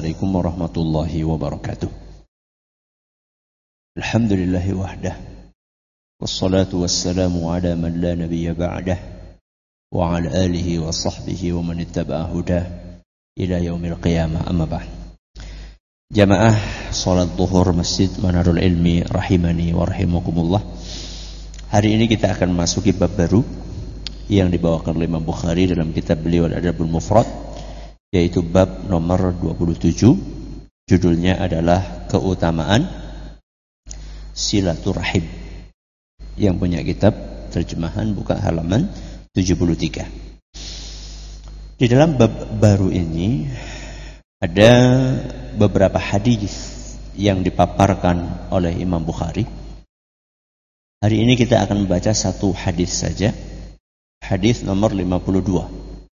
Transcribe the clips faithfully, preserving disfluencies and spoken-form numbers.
Assalamualaikum warahmatullahi wabarakatuh. Alhamdulillahi wahdah. Wassalatu wassalamu ala man la nabiyya ba'dah. Wa ala alihi wa sahbihi wa man ittaba'a hudah ila yaumil qiyamah, amma ba'd. Jamaah salat zuhur Masjid Manarul Ilmi rahimani wa rahimakumullah. Hari ini kita akan masuki bab baru yang dibawakan oleh Imam Bukhari dalam kitab beliau Al-Adabul Mufrad, yaitu bab nomor dua puluh tujuh. Judulnya adalah keutamaan silaturahim. Yang punya kitab terjemahan buka halaman tujuh puluh tiga. Di dalam bab baru ini ada beberapa hadis yang dipaparkan oleh Imam Bukhari. Hari ini kita akan membaca satu hadis saja. Hadis nomor lima puluh dua.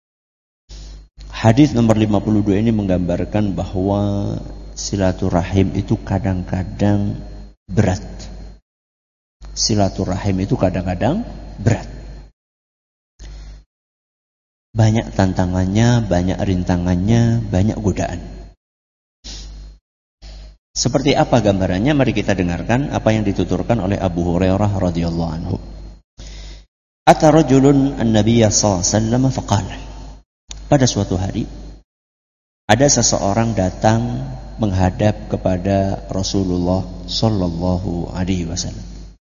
Hadis nomor lima puluh dua ini menggambarkan bahwa silaturahim itu kadang-kadang berat. Silaturahim itu kadang-kadang berat. Banyak tantangannya, banyak rintangannya, banyak godaan. Seperti apa gambarannya? Mari kita dengarkan apa yang dituturkan oleh Abu Hurairah radhiyallahu anhu. Ata rajulun an-nabiyya sallallahu alaihi wasallam faqala. Pada suatu hari ada seseorang datang menghadap kepada Rasulullah sallallahu alaihi wasallam.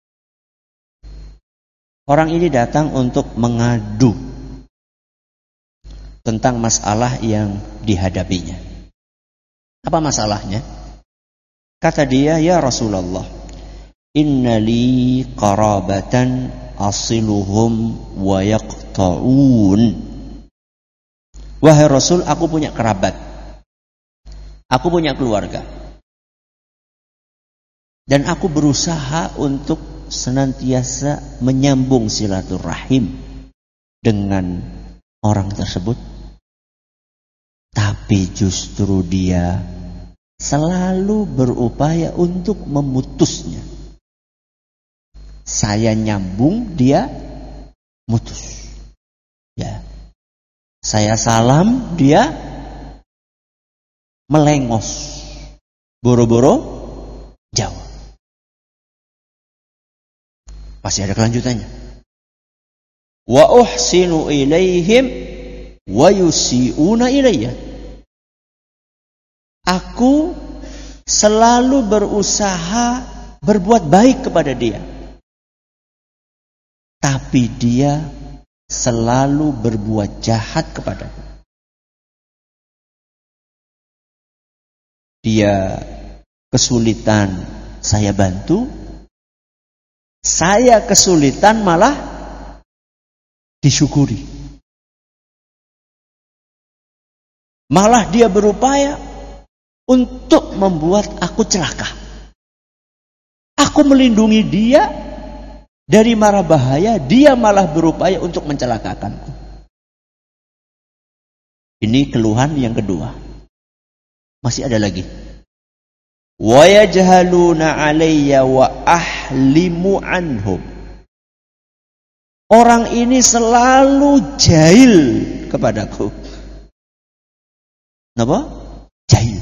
Orang ini datang untuk mengadu tentang masalah yang dihadapinya. Apa masalahnya? Kata dia, "Ya Rasulullah, inna li qarabatan asiluhum wa yaqta'un." Wahai Rasul, aku punya kerabat, aku punya keluarga, dan aku berusaha untuk senantiasa menyambung silaturahim dengan orang tersebut, tapi justru dia selalu berupaya untuk memutusnya. Saya nyambung, dia mutus. Ya. Saya salam, dia melengos, boro-boro jawab. Masih ada kelanjutannya. Wa uhsinu ilaihim wa yusi'una ilayya. Aku selalu berusaha berbuat baik kepada dia, tapi dia selalu berbuat jahat kepadaku. Dia kesulitan, saya bantu. Saya kesulitan, malah disyukuri. Malah dia berupaya untuk membuat aku celaka. Aku melindungi dia dari mara bahaya, dia malah berupaya untuk mencelakakanku. Ini keluhan yang kedua. Masih ada lagi. Wa yajhaluna alayya wa ahlimu anhum. Orang ini selalu jahil kepadaku. Kenapa? Jahil.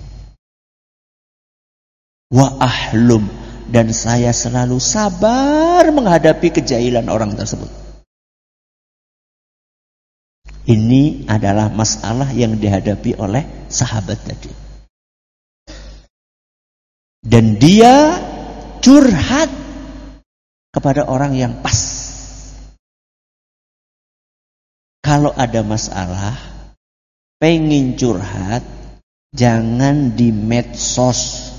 Wa ahlum, dan saya selalu sabar menghadapi kejahilan orang tersebut. Ini adalah masalah yang dihadapi oleh sahabat tadi. Dan dia curhat kepada orang yang pas. Kalau ada masalah, pengen curhat, jangan di medsos.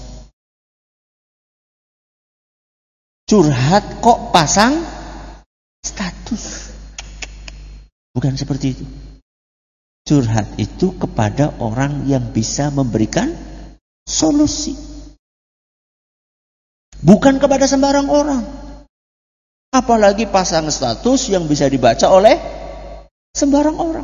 Curhat kok pasang status. Bukan seperti itu. Curhat itu kepada orang yang bisa memberikan solusi. Bukan kepada sembarang orang. Apalagi pasang status yang bisa dibaca oleh sembarang orang.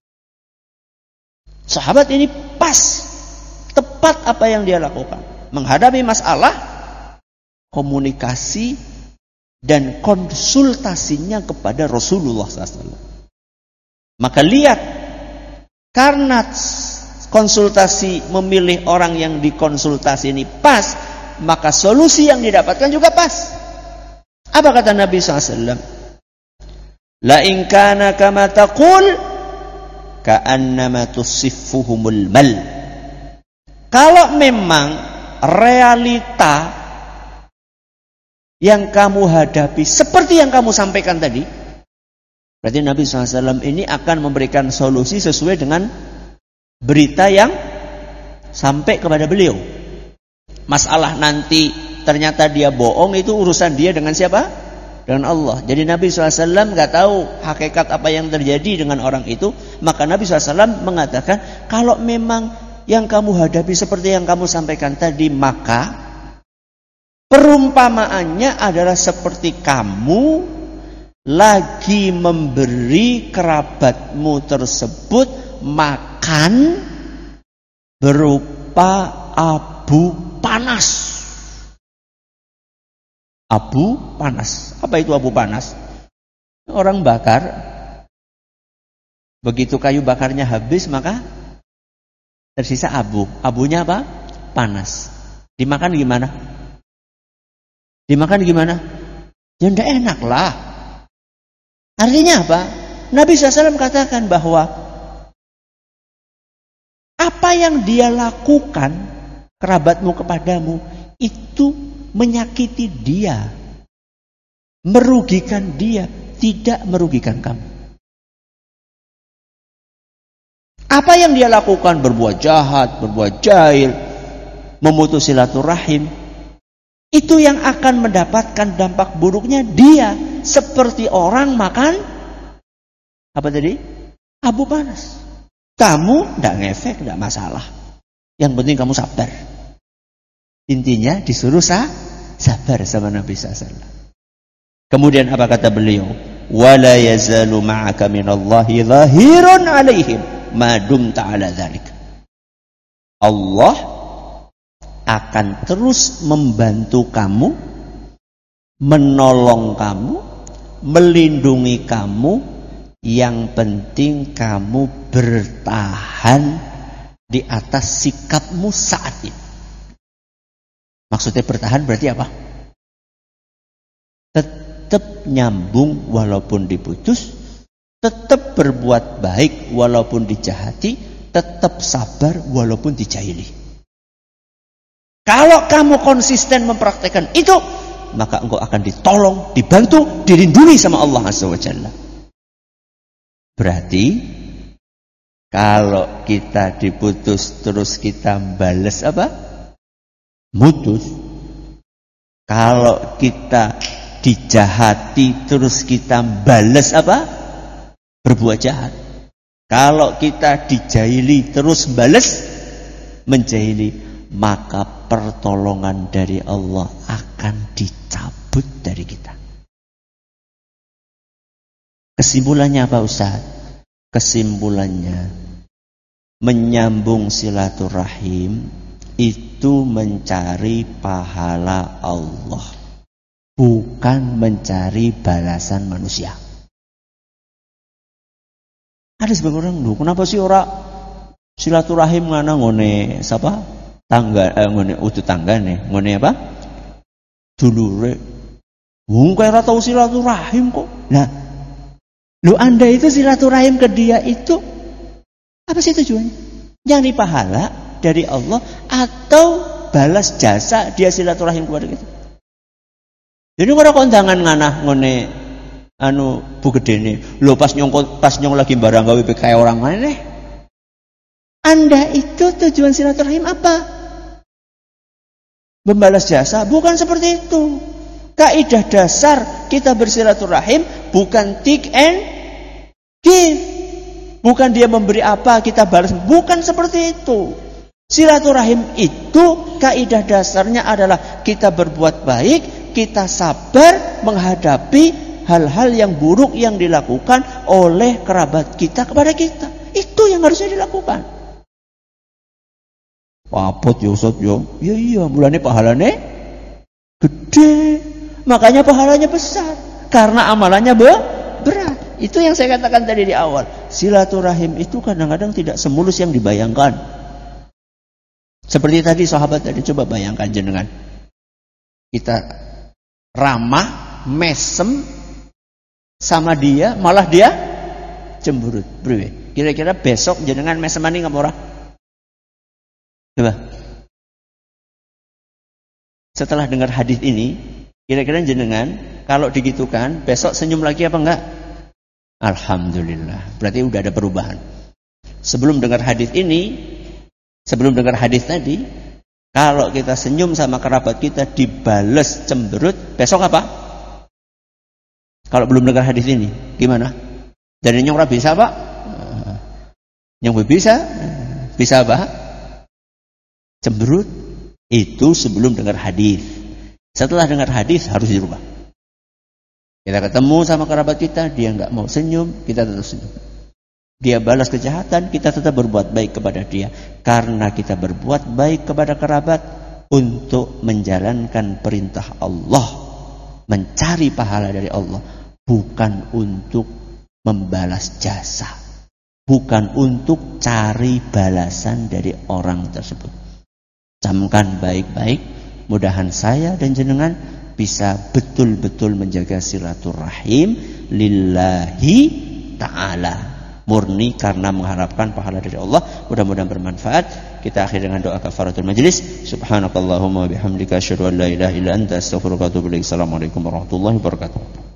Sahabat ini pas, tepat apa yang dia lakukan. Menghadapi masalah, komunikasi dan konsultasinya kepada Rasulullah shallallahu alaihi wasallam. Maka lihat, karena konsultasi, memilih orang yang dikonsultasi ini pas, maka solusi yang didapatkan juga pas. Apa kata Nabi shallallahu alaihi wasallam? La in kana kama taqul ka'annama tusiffuhumul mal. Kalau memang realita yang kamu hadapi seperti yang kamu sampaikan tadi, berarti Nabi shallallahu alaihi wasallam ini akan memberikan solusi sesuai dengan berita yang sampai kepada beliau. Masalah nanti ternyata dia bohong, itu urusan dia dengan siapa? Dengan Allah. Jadi Nabi shallallahu alaihi wasallam gak tahu hakikat apa yang terjadi dengan orang itu. Maka Nabi shallallahu alaihi wasallam mengatakan, kalau memang yang kamu hadapi seperti yang kamu sampaikan tadi, maka perumpamaannya adalah seperti kamu lagi memberi kerabatmu tersebut makan berupa abu panas. Abu panas. Apa itu abu panas? Orang bakar, begitu kayu bakarnya habis, maka tersisa abu. Abunya apa? Panas. Dimakan gimana? Dimakan gimana? Ya tidak enak lah. Artinya apa? Nabi shallallahu alaihi wasallam katakan bahwa apa yang dia lakukan kerabatmu kepadamu itu menyakiti dia, merugikan dia, tidak merugikan kamu. Apa yang dia lakukan, berbuat jahat, berbuat jahil, memutus silaturahim, itu yang akan mendapatkan dampak buruknya dia, seperti orang makan apa tadi? Abu panas. Kamu tidak ngefek, tidak masalah. Yang penting kamu sabar. Intinya disuruh sah, sabar sama Nabi shallallahu alaihi wasallam. Kemudian apa kata beliau? Wala yazalu ma'aka minallahi zahirun alaihim ma dumta ala dzalik. Allah akan terus membantu kamu, menolong kamu, melindungi kamu. Yang penting kamu bertahan di atas sikapmu saat ini. Maksudnya bertahan berarti apa? Tetap nyambung walaupun diputus, tetap berbuat baik walaupun dijahati, tetap sabar walaupun dijahili. Kalau kamu konsisten mempraktekkan itu, maka engkau akan ditolong, dibantu, dilindungi sama Allah Azza wa Jalla. Berarti kalau kita diputus terus kita balas apa? Mutus. Kalau kita dijahati terus kita balas apa? Berbuat jahat. Kalau kita dijahili terus balas menjahili, maka pertolongan dari Allah akan dicabut dari kita. Kesimpulannya apa Ustaz? Kesimpulannya menyambung silaturahim itu mencari pahala Allah, bukan mencari balasan manusia. Ada sebagian orang, loh, kenapa sih orang silaturahim ngana ngone siapa? Tangga eh, ngone utuh tangga nih, ngone apa? Dulure. Wong kaya ora tau silaturahim kok. Nah, lu Anda itu silaturahim ke dia itu apa sih tujuannya? Nyari pahala dari Allah atau balas jasa dia silaturahim kepada kita? Jadi ora kondangan nganah ngene anu bu gedene. Lho pas nyong pas nyong lagi barang gawe kayak orang maneh. Anda itu tujuan silaturahim apa? Membalas jasa? Bukan seperti itu. Kaidah dasar kita bersilaturahim bukan take and give. Bukan dia memberi apa kita balas. Bukan seperti itu. Silaturahim itu kaidah dasarnya adalah kita berbuat baik, kita sabar menghadapi hal-hal yang buruk yang dilakukan oleh kerabat kita kepada kita. Itu yang harusnya dilakukan. Wapot ya Ustaz ya. Ya iya, mulane pahalane gede. Makanya pahalanya besar karena amalannya be- berat. Itu yang saya katakan tadi di awal. Silaturahim itu kadang-kadang tidak semulus yang dibayangkan. Seperti tadi sahabat tadi, coba bayangkan jenengan. Kita ramah, mesem sama dia, malah dia cemberut. Bro, kira-kira besok jenengan mesemani ngapa ora? Coba. Setelah dengar hadis ini, kira-kira jenengan kalau digitukan besok senyum lagi apa enggak? Alhamdulillah. Berarti udah ada perubahan. Sebelum dengar hadis ini, sebelum dengar hadis tadi, kalau kita senyum sama kerabat kita dibales cemberut, besok apa? Kalau belum dengar hadis ini, gimana? Jadi nyong ora bisa, Pak? Nyong bisa? Bisa apa? Cemberut. Itu sebelum dengar hadis. Setelah dengar hadis harus dirubah. Kita ketemu sama kerabat kita, dia nggak mau senyum, kita tetap senyum. Dia balas kejahatan, kita tetap berbuat baik kepada dia. Karena kita berbuat baik kepada kerabat untuk menjalankan perintah Allah, mencari pahala dari Allah, bukan untuk membalas jasa, bukan untuk cari balasan dari orang tersebut. Camkan baik-baik, mudahan saya dan jenengan bisa betul-betul menjaga silaturahim lillahi ta'ala, murni karena mengharapkan pahala dari Allah. Mudah-mudahan bermanfaat. Kita akhiri dengan doa kafaratul majlis. Subhanakallahumma bihamdika asyhadu an la ilaha illa anta astaghfiruka wa atubu ilaik. Assalamualaikum warahmatullahi wabarakatuh.